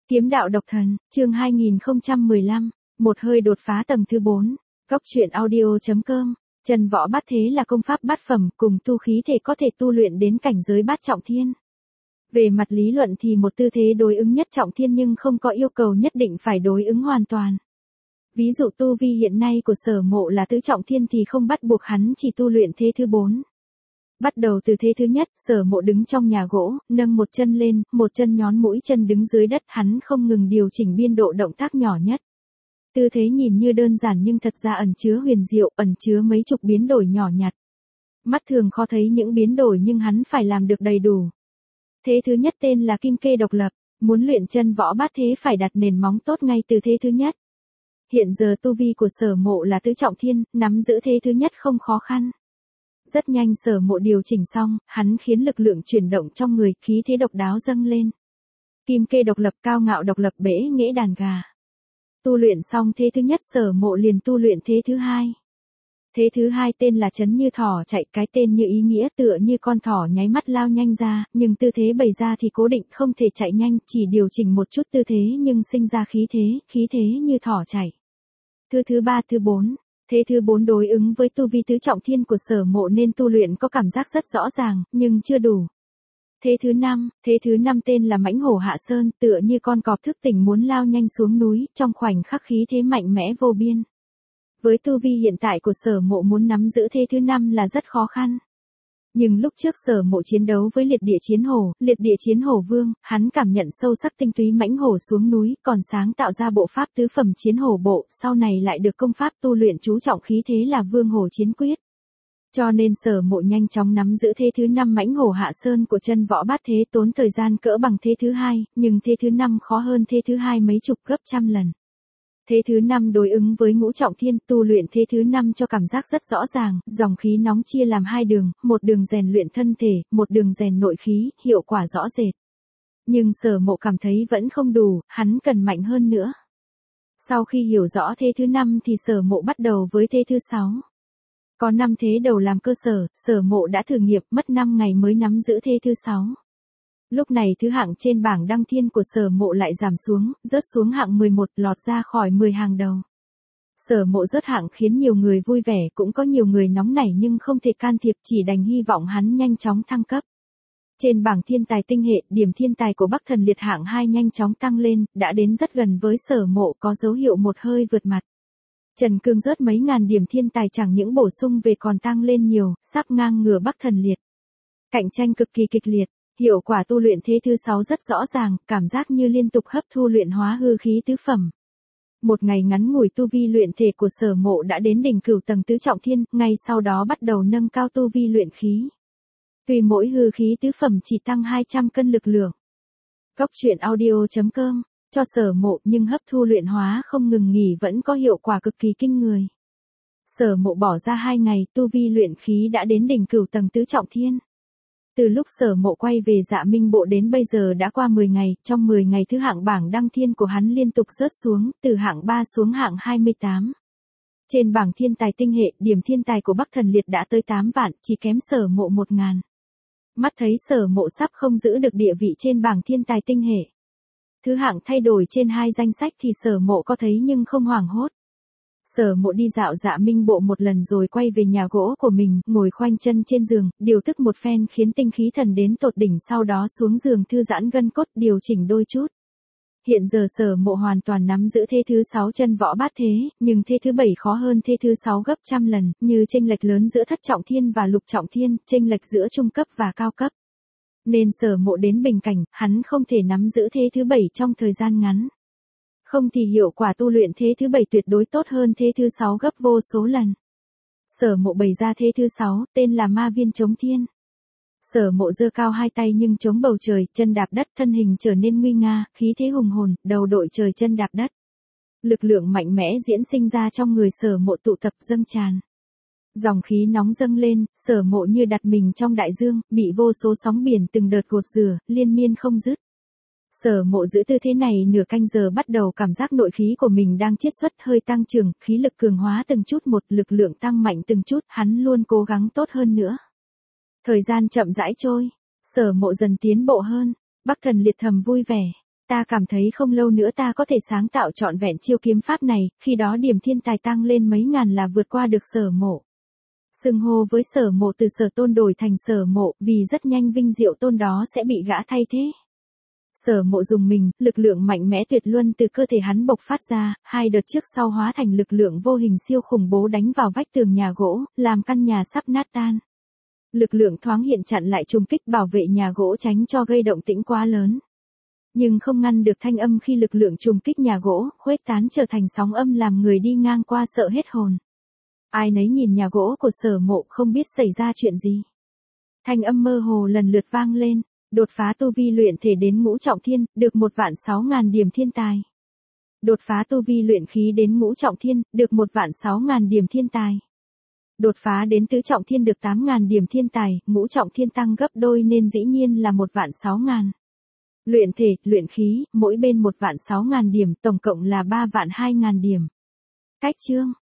Kiếm đạo độc thần, chương 2015, một hơi đột phá tầng thứ 4, góc truyện audio.com, Chân Võ Bát Thế là công pháp bát phẩm cùng tu khí thể có thể tu luyện đến cảnh giới bát trọng thiên. Về mặt lý luận thì một tư thế đối ứng nhất trọng thiên nhưng không có yêu cầu nhất định phải đối ứng hoàn toàn. Ví dụ tu vi hiện nay của Sở Mộ là tứ trọng thiên thì không bắt buộc hắn chỉ tu luyện thế thứ 4. Bắt đầu từ thế thứ nhất, Sở Mộ đứng trong nhà gỗ, nâng một chân lên, một chân nhón mũi chân đứng dưới đất, hắn không ngừng điều chỉnh biên độ động tác nhỏ nhất. Tư thế nhìn như đơn giản nhưng thật ra ẩn chứa huyền diệu, ẩn chứa mấy chục biến đổi nhỏ nhặt. Mắt thường khó thấy những biến đổi nhưng hắn phải làm được đầy đủ. Thế thứ nhất tên là Kim Kê độc lập, muốn luyện chân võ bát thế phải đặt nền móng tốt ngay từ thế thứ nhất. Hiện giờ tu vi của Sở Mộ là tứ trọng thiên, nắm giữ thế thứ nhất không khó khăn. Rất nhanh Sở Mộ điều chỉnh xong, hắn khiến lực lượng chuyển động trong người, khí thế độc đáo dâng lên. Kim Kê độc lập, cao ngạo độc lập, bể nghễ đàn gà. Tu luyện xong thế thứ nhất Sở Mộ liền tu luyện thế thứ hai. Thế thứ hai tên là Chấn Như Thỏ Chạy, cái tên như ý nghĩa tựa như con thỏ nháy mắt lao nhanh ra, nhưng tư thế bày ra thì cố định không thể chạy nhanh, chỉ điều chỉnh một chút tư thế nhưng sinh ra khí thế như thỏ chạy. Thứ ba thứ 4. Thế thứ 4 đối ứng với tu vi tứ trọng thiên của Sở Mộ nên tu luyện có cảm giác rất rõ ràng, nhưng chưa đủ. Thế thứ 5 tên là Mãnh Hổ Hạ Sơn, tựa như con cọp thức tỉnh muốn lao nhanh xuống núi, trong khoảnh khắc khí thế mạnh mẽ vô biên. Với tu vi hiện tại của Sở Mộ muốn nắm giữ thế thứ 5 là rất khó khăn. Nhưng lúc trước Sở Mộ chiến đấu với liệt địa chiến hổ vương, hắn cảm nhận sâu sắc tinh túy mãnh hổ xuống núi, còn sáng tạo ra bộ pháp tứ phẩm chiến hổ bộ, sau này lại được công pháp tu luyện chú trọng khí thế là Vương Hổ Chiến Quyết. Cho nên Sở Mộ nhanh chóng nắm giữ thế thứ 5 Mãnh Hổ Hạ Sơn của Chân Võ Bát Thế, tốn thời gian cỡ bằng thế thứ 2, nhưng thế thứ 5 khó hơn thế thứ 2 mấy chục gấp trăm lần. Thế thứ 5 đối ứng với ngũ trọng thiên, tu luyện thế thứ 5 cho cảm giác rất rõ ràng, dòng khí nóng chia làm hai đường, một đường rèn luyện thân thể, một đường rèn nội khí, hiệu quả rõ rệt. Nhưng Sở Mộ cảm thấy vẫn không đủ, hắn cần mạnh hơn nữa. Sau khi hiểu rõ thế thứ 5 thì Sở Mộ bắt đầu với thế thứ 6. Có 5 thế đầu làm cơ sở, Sở Mộ đã thử nghiệm, mất 5 ngày mới nắm giữ thế thứ 6. Lúc này thứ hạng trên bảng đăng thiên của Sở Mộ lại giảm xuống, rớt xuống hạng 11, lọt ra khỏi 10 hàng đầu. Sở Mộ rớt hạng khiến nhiều người vui vẻ, cũng có nhiều người nóng nảy nhưng không thể can thiệp, chỉ đành hy vọng hắn nhanh chóng thăng cấp. Trên bảng thiên tài tinh hệ, điểm thiên tài của Bắc Thần Liệt hạng 2 nhanh chóng tăng lên, đã đến rất gần với Sở Mộ, có dấu hiệu một hơi vượt mặt. Trần Cương rớt mấy ngàn điểm thiên tài chẳng những bổ sung về còn tăng lên nhiều, sắp ngang ngửa Bắc Thần Liệt. Cạnh tranh cực kỳ kịch liệt. Hiệu quả tu luyện thế thứ 6 rất rõ ràng, cảm giác như liên tục hấp thu luyện hóa hư khí tứ phẩm. Một ngày ngắn ngủi tu vi luyện thể của Sở Mộ đã đến đỉnh cửu tầng tứ trọng thiên, ngay sau đó bắt đầu nâng cao tu vi luyện khí. Tuy mỗi hư khí tứ phẩm chỉ tăng 200 cân lực lượng. Góc truyện audio.com, cho Sở Mộ nhưng hấp thu luyện hóa không ngừng nghỉ vẫn có hiệu quả cực kỳ kinh người. Sở Mộ bỏ ra 2 ngày, tu vi luyện khí đã đến đỉnh cửu tầng tứ trọng thiên. Từ lúc Sở Mộ quay về Dạ Minh Bộ đến bây giờ đã qua 10 ngày, trong 10 ngày thứ hạng bảng đăng thiên của hắn liên tục rớt xuống, từ hạng 3 xuống hạng 28. Trên bảng thiên tài tinh hệ, điểm thiên tài của Bắc Thần Liệt đã tới 8 vạn, chỉ kém Sở Mộ 1000. Mắt thấy Sở Mộ sắp không giữ được địa vị trên bảng thiên tài tinh hệ. Thứ hạng thay đổi trên 2 danh sách thì Sở Mộ có thấy nhưng không hoảng hốt. Sở Mộ đi dạo Dạ Minh Bộ một lần rồi quay về nhà gỗ của mình, ngồi khoanh chân trên giường, điều tức một phen khiến tinh khí thần đến tột đỉnh, sau đó xuống giường thư giãn gân cốt, điều chỉnh đôi chút. Hiện giờ Sở Mộ hoàn toàn nắm giữ thế thứ 6 Chân Võ Bát Thế, nhưng thế thứ 7 khó hơn thế thứ 6 gấp trăm lần, như chênh lệch lớn giữa thất trọng thiên và lục trọng thiên, chênh lệch giữa trung cấp và cao cấp. Nên Sở Mộ đến bình cảnh, hắn không thể nắm giữ thế thứ 7 trong thời gian ngắn. Không thì hiệu quả tu luyện thế thứ 7 tuyệt đối tốt hơn thế thứ 6 gấp vô số lần. Sở Mộ bày ra thế thứ 6, tên là Ma Viên Chống Thiên. Sở Mộ giơ cao hai tay nhưng chống bầu trời, chân đạp đất, thân hình trở nên nguy nga, khí thế hùng hồn, đầu đội trời chân đạp đất. Lực lượng mạnh mẽ diễn sinh ra trong người Sở Mộ tụ tập dâng tràn. Dòng khí nóng dâng lên, Sở Mộ như đặt mình trong đại dương, bị vô số sóng biển từng đợt gột rửa, liên miên không dứt. Sở Mộ giữ tư thế này nửa canh giờ bắt đầu cảm giác nội khí của mình đang chiết xuất hơi tăng trưởng, khí lực cường hóa từng chút một, lực lượng tăng mạnh từng chút, hắn luôn cố gắng tốt hơn nữa. Thời gian chậm rãi trôi, Sở Mộ dần tiến bộ hơn, Bắc Thần Liệt thầm vui vẻ. Ta cảm thấy không lâu nữa ta có thể sáng tạo trọn vẹn chiêu kiếm pháp này, khi đó điểm thiên tài tăng lên mấy ngàn là vượt qua được Sở Mộ. Xưng hô với Sở Mộ từ Sở Tôn đổi thành Sở Mộ, vì rất nhanh Vinh Diệu Tôn đó sẽ bị gã thay thế. Sở Mộ dùng mình, lực lượng mạnh mẽ tuyệt luân từ cơ thể hắn bộc phát ra, 2 đợt trước sau hóa thành lực lượng vô hình siêu khủng bố đánh vào vách tường nhà gỗ, làm căn nhà sắp nát tan. Lực lượng thoáng hiện chặn lại trùng kích bảo vệ nhà gỗ tránh cho gây động tĩnh quá lớn. Nhưng không ngăn được thanh âm khi lực lượng trùng kích nhà gỗ, khuếch tán trở thành sóng âm làm người đi ngang qua sợ hết hồn. Ai nấy nhìn nhà gỗ của Sở Mộ không biết xảy ra chuyện gì. Thanh âm mơ hồ lần lượt vang lên, đột phá tu vi luyện thể đến ngũ trọng thiên, được 1.600.000 điểm thiên tài. Đột phá tu vi luyện khí đến ngũ trọng thiên, được 1.600.000 điểm thiên tài. Đột phá đến tứ trọng thiên được 8.000 điểm thiên tài, ngũ trọng thiên tăng gấp đôi nên dĩ nhiên là 1.600.000. Luyện thể, luyện khí, mỗi bên 1.600.000 điểm, tổng cộng là 3.200.000 điểm. Cách chương